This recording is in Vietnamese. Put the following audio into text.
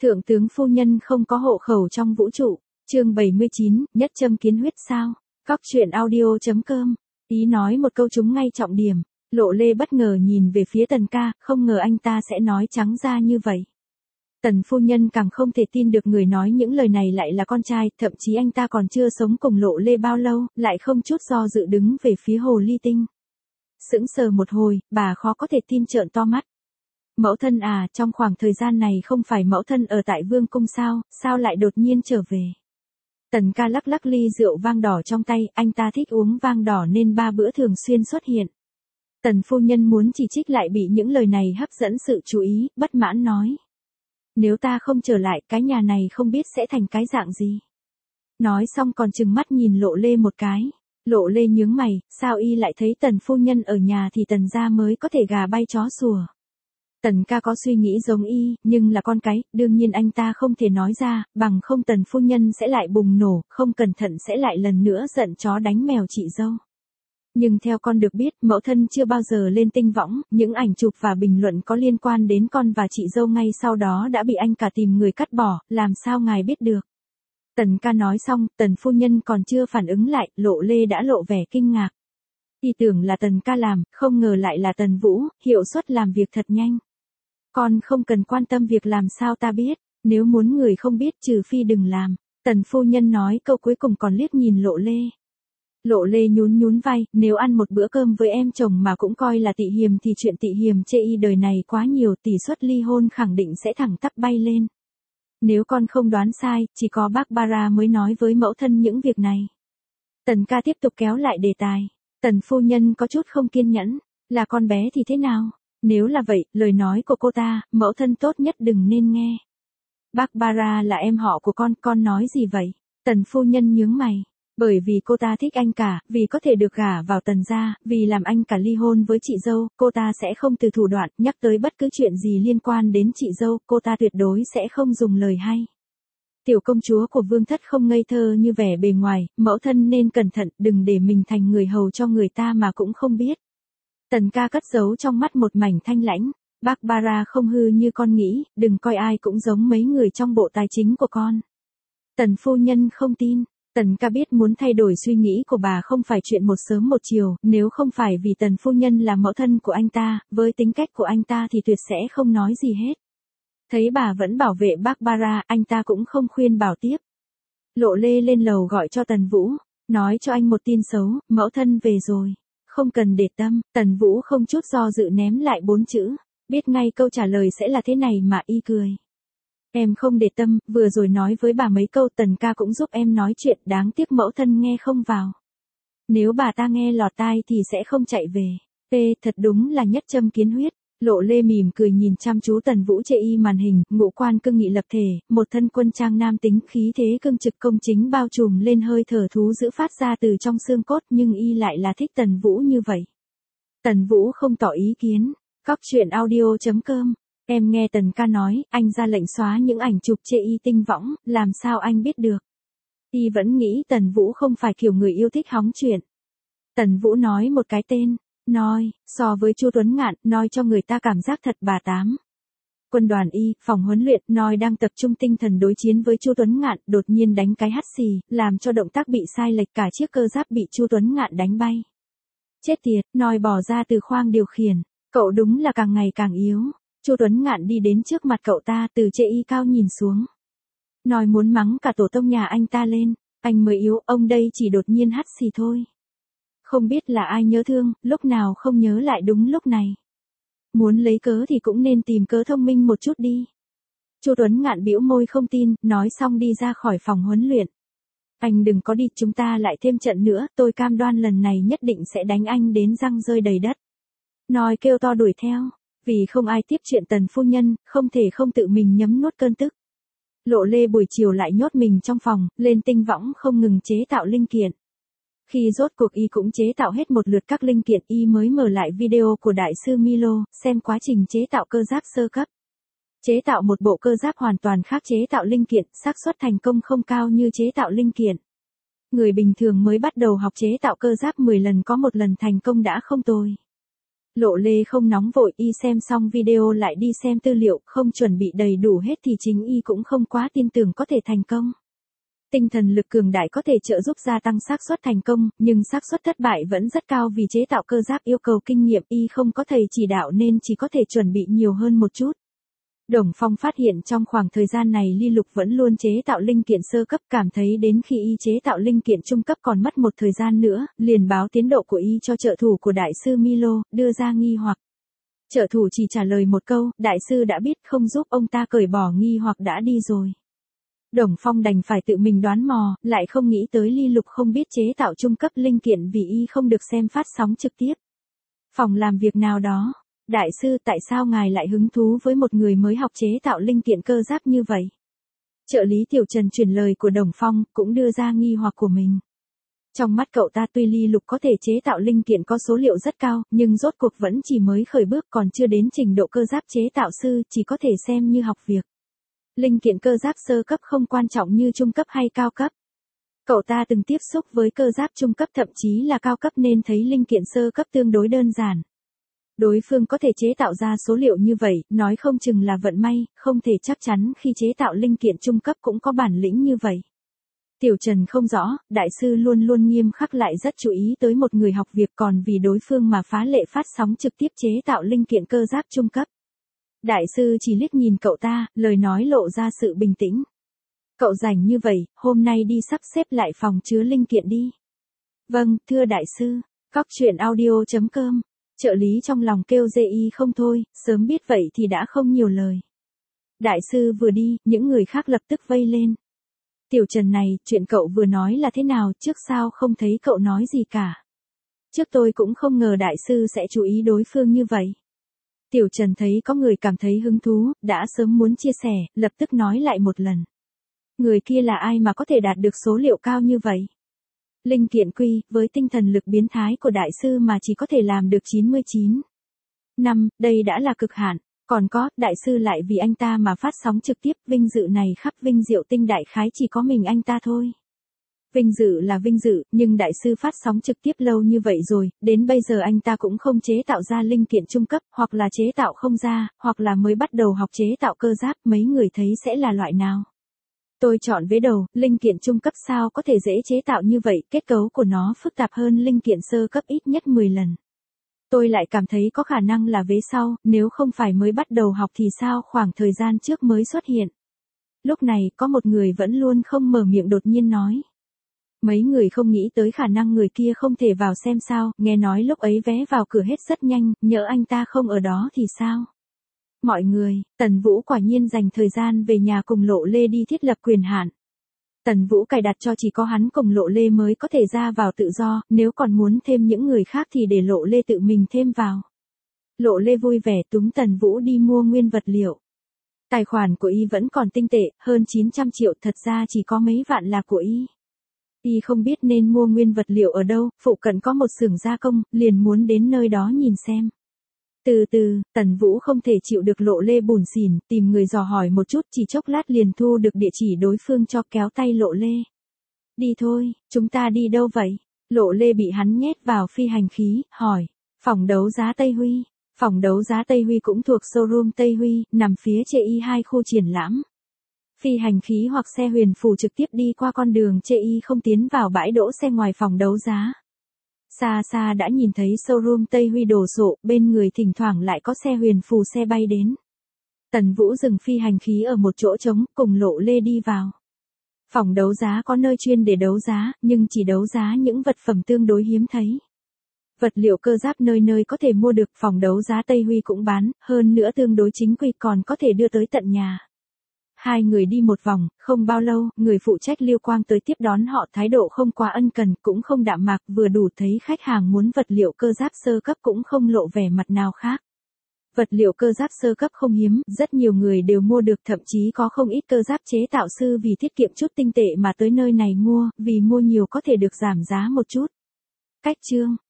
Thượng tướng phu nhân không có hộ khẩu trong vũ trụ. Chương 79, nhất châm kiến huyết sao? Cóc truyện audio.com. Ý nói một câu trúng ngay trọng điểm. Lộ Lê bất ngờ nhìn về phía Tần ca, không ngờ anh ta sẽ nói trắng ra như vậy. Tần phu nhân càng không thể tin được người nói những lời này lại là con trai, thậm chí anh ta còn chưa sống cùng Lộ Lê bao lâu, lại không chút do dự đứng về phía hồ ly tinh. Sững sờ một hồi, bà khó có thể tin trợn to mắt. Mẫu thân à, trong khoảng thời gian này không phải mẫu thân ở tại vương cung sao lại đột nhiên trở về. Tần ca lắc lắc ly rượu vang đỏ trong tay, anh ta thích uống vang đỏ nên 3 bữa thường xuyên xuất hiện. Tần phu nhân muốn chỉ trích lại bị những lời này hấp dẫn sự chú ý, bất mãn nói. Nếu ta không trở lại, cái nhà này không biết sẽ thành cái dạng gì. Nói xong còn trừng mắt nhìn Lộ Lê một cái. Lộ Lê nhướng mày, sao y lại thấy tần phu nhân ở nhà thì tần gia mới có thể gà bay chó sủa. Tần ca có suy nghĩ giống y, nhưng là con cái, đương nhiên anh ta không thể nói ra, bằng không tần phu nhân sẽ lại bùng nổ, không cẩn thận sẽ lại lần nữa giận chó đánh mèo chị dâu. Nhưng theo con được biết, mẫu thân chưa bao giờ lên tinh võng, những ảnh chụp và bình luận có liên quan đến con và chị dâu ngay sau đó đã bị anh cả tìm người cắt bỏ, làm sao ngài biết được. Tần ca nói xong, tần phu nhân còn chưa phản ứng lại, Lộ Lê đã lộ vẻ kinh ngạc. Y tưởng là tần ca làm, không ngờ lại là tần Vũ, hiệu suất làm việc thật nhanh. Con không cần quan tâm việc làm sao ta biết, nếu muốn người không biết trừ phi đừng làm. Tần phu nhân nói câu cuối cùng còn liếc nhìn Lộ Lê. Lộ Lê nhún vai, nếu ăn một bữa cơm với em chồng mà cũng coi là tị hiềm thì chuyện tị hiềm chê y đời này quá nhiều, tỷ suất ly hôn khẳng định sẽ thẳng tắp bay lên. Nếu con không đoán sai, chỉ có Barbara mới nói với mẫu thân những việc này. Tần ca tiếp tục kéo lại đề tài. Tần phu nhân có chút không kiên nhẫn, là con bé thì thế nào? Nếu là vậy, lời nói của cô ta, mẫu thân tốt nhất đừng nên nghe. Barbara là em họ của con nói gì vậy? Tần phu nhân nhướng mày. Bởi vì cô ta thích anh cả, vì có thể được gả vào tần gia, vì làm anh cả ly hôn với chị dâu, cô ta sẽ không từ thủ đoạn, nhắc tới bất cứ chuyện gì liên quan đến chị dâu, cô ta tuyệt đối sẽ không dùng lời hay. Tiểu công chúa của vương thất không ngây thơ như vẻ bề ngoài, mẫu thân nên cẩn thận, đừng để mình thành người hầu cho người ta mà cũng không biết. Tần ca cất giấu trong mắt một mảnh thanh lãnh, Barbara không hư như con nghĩ, đừng coi ai cũng giống mấy người trong bộ tài chính của con. Tần phu nhân không tin. Tần ca biết muốn thay đổi suy nghĩ của bà không phải chuyện một sớm một chiều, nếu không phải vì tần phu nhân là mẫu thân của anh ta, với tính cách của anh ta thì tuyệt sẽ không nói gì hết. Thấy bà vẫn bảo vệ Barbara, anh ta cũng không khuyên bảo tiếp. Lộ Lê lên lầu gọi cho Tần Vũ, nói cho anh một tin xấu, mẫu thân về rồi. Không cần để tâm, Tần Vũ không chút do dự ném lại 4 chữ, biết ngay câu trả lời sẽ là thế này mà y cười. Em không để tâm, vừa rồi nói với bà mấy câu Tần ca cũng giúp em nói chuyện, đáng tiếc mẫu thân nghe không vào. Nếu bà ta nghe lọt tai thì sẽ không chạy về. Thật đúng là nhất châm kiến huyết. Lộ Lê mỉm cười nhìn chăm chú Tần Vũ chê y màn hình, ngũ quan cương nghị lập thể, một thân quân trang nam tính khí thế cương trực công chính bao trùm lên hơi thở thú dữ phát ra từ trong xương cốt nhưng y lại là thích Tần Vũ như vậy. Tần Vũ không tỏ ý kiến. Cóc truyện audio.com. Em nghe Tần ca nói, anh ra lệnh xóa những ảnh chụp chê y tinh võng, làm sao anh biết được? Y vẫn nghĩ Tần Vũ không phải kiểu người yêu thích hóng chuyện. Tần Vũ nói một cái tên, Noi, so với Chu Tuấn Ngạn, Noi cho người ta cảm giác thật bà tám. Quân đoàn Y, phòng huấn luyện, Noi đang tập trung tinh thần đối chiến với Chu Tuấn Ngạn, đột nhiên đánh cái hắt xì, làm cho động tác bị sai lệch, cả chiếc cơ giáp bị Chu Tuấn Ngạn đánh bay. Chết tiệt, Noi bỏ ra từ khoang điều khiển, cậu đúng là càng ngày càng yếu. Chu Tuấn Ngạn đi đến trước mặt cậu ta, từ chê y cao nhìn xuống. Nói muốn mắng cả tổ tông nhà anh ta lên, anh mới yếu, ông đây chỉ đột nhiên hắt xì thôi. Không biết là ai nhớ thương, lúc nào không nhớ lại đúng lúc này. Muốn lấy cớ thì cũng nên tìm cớ thông minh một chút đi. Chu Tuấn Ngạn bĩu môi không tin, nói xong đi ra khỏi phòng huấn luyện. Anh đừng có đi, chúng ta lại thêm trận nữa, tôi cam đoan lần này nhất định sẽ đánh anh đến răng rơi đầy đất. Nói kêu to đuổi theo. Vì không ai tiếp chuyện Tần phu nhân, không thể không tự mình nhấm nuốt cơn tức. Lộ Lê buổi chiều lại nhốt mình trong phòng, lên tinh võng không ngừng chế tạo linh kiện. Khi rốt cuộc y cũng chế tạo hết một lượt các linh kiện, y mới mở lại video của đại sư Milo, xem quá trình chế tạo cơ giáp sơ cấp. Chế tạo một bộ cơ giáp hoàn toàn khác chế tạo linh kiện, xác suất thành công không cao như chế tạo linh kiện. Người bình thường mới bắt đầu học chế tạo cơ giáp 10 lần có một lần thành công đã không tồi. Lộ Lê không nóng vội, y xem xong video lại đi xem tư liệu, không chuẩn bị đầy đủ hết thì chính y cũng không quá tin tưởng có thể thành công. Tinh thần lực cường đại có thể trợ giúp gia tăng xác suất thành công, nhưng xác suất thất bại vẫn rất cao vì chế tạo cơ giáp yêu cầu kinh nghiệm, y không có thầy chỉ đạo nên chỉ có thể chuẩn bị nhiều hơn một chút. Đồng Phong phát hiện trong khoảng thời gian này Ly Lục vẫn luôn chế tạo linh kiện sơ cấp, cảm thấy đến khi y chế tạo linh kiện trung cấp còn mất một thời gian nữa, liền báo tiến độ của y cho trợ thủ của đại sư Milo, đưa ra nghi hoặc. Trợ thủ chỉ trả lời một câu, đại sư đã biết, không giúp ông ta cởi bỏ nghi hoặc đã đi rồi. Đồng Phong đành phải tự mình đoán mò, lại không nghĩ tới Ly Lục không biết chế tạo trung cấp linh kiện vì y không được xem phát sóng trực tiếp. Phòng làm việc nào đó. Đại sư, tại sao ngài lại hứng thú với một người mới học chế tạo linh kiện cơ giáp như vậy? Trợ lý Tiểu Trần truyền lời của Đồng Phong, cũng đưa ra nghi hoặc của mình. Trong mắt cậu ta tuy Ly Lục có thể chế tạo linh kiện có số liệu rất cao, nhưng rốt cuộc vẫn chỉ mới khởi bước, còn chưa đến trình độ cơ giáp chế tạo sư, chỉ có thể xem như học việc. Linh kiện cơ giáp sơ cấp không quan trọng như trung cấp hay cao cấp. Cậu ta từng tiếp xúc với cơ giáp trung cấp thậm chí là cao cấp nên thấy linh kiện sơ cấp tương đối đơn giản. Đối phương có thể chế tạo ra số liệu như vậy, nói không chừng là vận may, không thể chắc chắn khi chế tạo linh kiện trung cấp cũng có bản lĩnh như vậy. Tiểu Trần không rõ, đại sư luôn luôn nghiêm khắc lại rất chú ý tới một người học việc, còn vì đối phương mà phá lệ phát sóng trực tiếp chế tạo linh kiện cơ giáp trung cấp. Đại sư chỉ liếc nhìn cậu ta, lời nói lộ ra sự bình tĩnh. Cậu rảnh như vậy, hôm nay đi sắp xếp lại phòng chứa linh kiện đi. Vâng, thưa đại sư. Coctruyện.audio.com. Trợ lý trong lòng kêu dê y không thôi, sớm biết vậy thì đã không nhiều lời. Đại sư vừa đi, những người khác lập tức vây lên. Tiểu Trần này, chuyện cậu vừa nói là thế nào, trước sao không thấy cậu nói gì cả. Trước tôi cũng không ngờ đại sư sẽ chú ý đối phương như vậy. Tiểu Trần thấy có người cảm thấy hứng thú, đã sớm muốn chia sẻ, lập tức nói lại một lần. Người kia là ai mà có thể đạt được số liệu cao như vậy? Linh kiện quy, với tinh thần lực biến thái của đại sư mà chỉ có thể làm được 99. Năm, đây đã là cực hạn. Còn có, đại sư lại vì anh ta mà phát sóng trực tiếp, vinh dự này khắp Vinh Diệu Tinh đại khái chỉ có mình anh ta thôi. Vinh dự là vinh dự, nhưng đại sư phát sóng trực tiếp lâu như vậy rồi, đến bây giờ anh ta cũng không chế tạo ra linh kiện trung cấp, hoặc là chế tạo không ra, hoặc là mới bắt đầu học chế tạo cơ giáp, mấy người thấy sẽ là loại nào? Tôi chọn vế đầu, linh kiện trung cấp sao có thể dễ chế tạo như vậy, kết cấu của nó phức tạp hơn linh kiện sơ cấp ít nhất 10 lần. Tôi lại cảm thấy có khả năng là vế sau, nếu không phải mới bắt đầu học thì sao khoảng thời gian trước mới xuất hiện. Lúc này, có một người vẫn luôn không mở miệng đột nhiên nói. Mấy người không nghĩ tới khả năng người kia không thể vào xem sao, nghe nói lúc ấy vé vào cửa hết rất nhanh, nhỡ anh ta không ở đó thì sao? Mọi người, Tần Vũ quả nhiên dành thời gian về nhà cùng Lộ Lê đi thiết lập quyền hạn. Tần Vũ cài đặt cho chỉ có hắn cùng Lộ Lê mới có thể ra vào tự do, nếu còn muốn thêm những người khác thì để Lộ Lê tự mình thêm vào. Lộ Lê vui vẻ túm Tần Vũ đi mua nguyên vật liệu. Tài khoản của y vẫn còn tinh tệ, hơn 900 triệu, thật ra chỉ có mấy vạn là của y. Y không biết nên mua nguyên vật liệu ở đâu, phụ cận có một xưởng gia công, liền muốn đến nơi đó nhìn xem. Từ từ, Tần Vũ không thể chịu được Lộ Lê bủn xỉn, tìm người dò hỏi một chút, chỉ chốc lát liền thu được địa chỉ đối phương cho, kéo tay Lộ Lê. Đi thôi, chúng ta đi đâu vậy? Lộ Lê bị hắn nhét vào phi hành khí, hỏi. Phòng đấu giá Tây Huy. Phòng đấu giá Tây Huy cũng thuộc showroom Tây Huy, nằm phía trên Y2 khu triển lãm. Phi hành khí hoặc xe huyền phù trực tiếp đi qua con đường chê y không tiến vào bãi đỗ xe ngoài phòng đấu giá. Xa xa đã nhìn thấy showroom Tây Huy đồ sộ, bên người thỉnh thoảng lại có xe huyền phù xe bay đến. Tần Vũ dừng phi hành khí ở một chỗ trống, cùng Lộ Lê đi vào. Phòng đấu giá có nơi chuyên để đấu giá, nhưng chỉ đấu giá những vật phẩm tương đối hiếm thấy. Vật liệu cơ giáp nơi nơi có thể mua được, phòng đấu giá Tây Huy cũng bán, hơn nữa tương đối chính quy còn có thể đưa tới tận nhà. Hai người đi một vòng, không bao lâu, người phụ trách Lưu Quang tới tiếp đón họ, thái độ không quá ân cần, cũng không đạm mạc, vừa đủ thấy khách hàng muốn vật liệu cơ giáp sơ cấp cũng không lộ vẻ mặt nào khác. Vật liệu cơ giáp sơ cấp không hiếm, rất nhiều người đều mua được, thậm chí có không ít cơ giáp chế tạo sư vì tiết kiệm chút tinh tệ mà tới nơi này mua, vì mua nhiều có thể được giảm giá một chút. Cách chương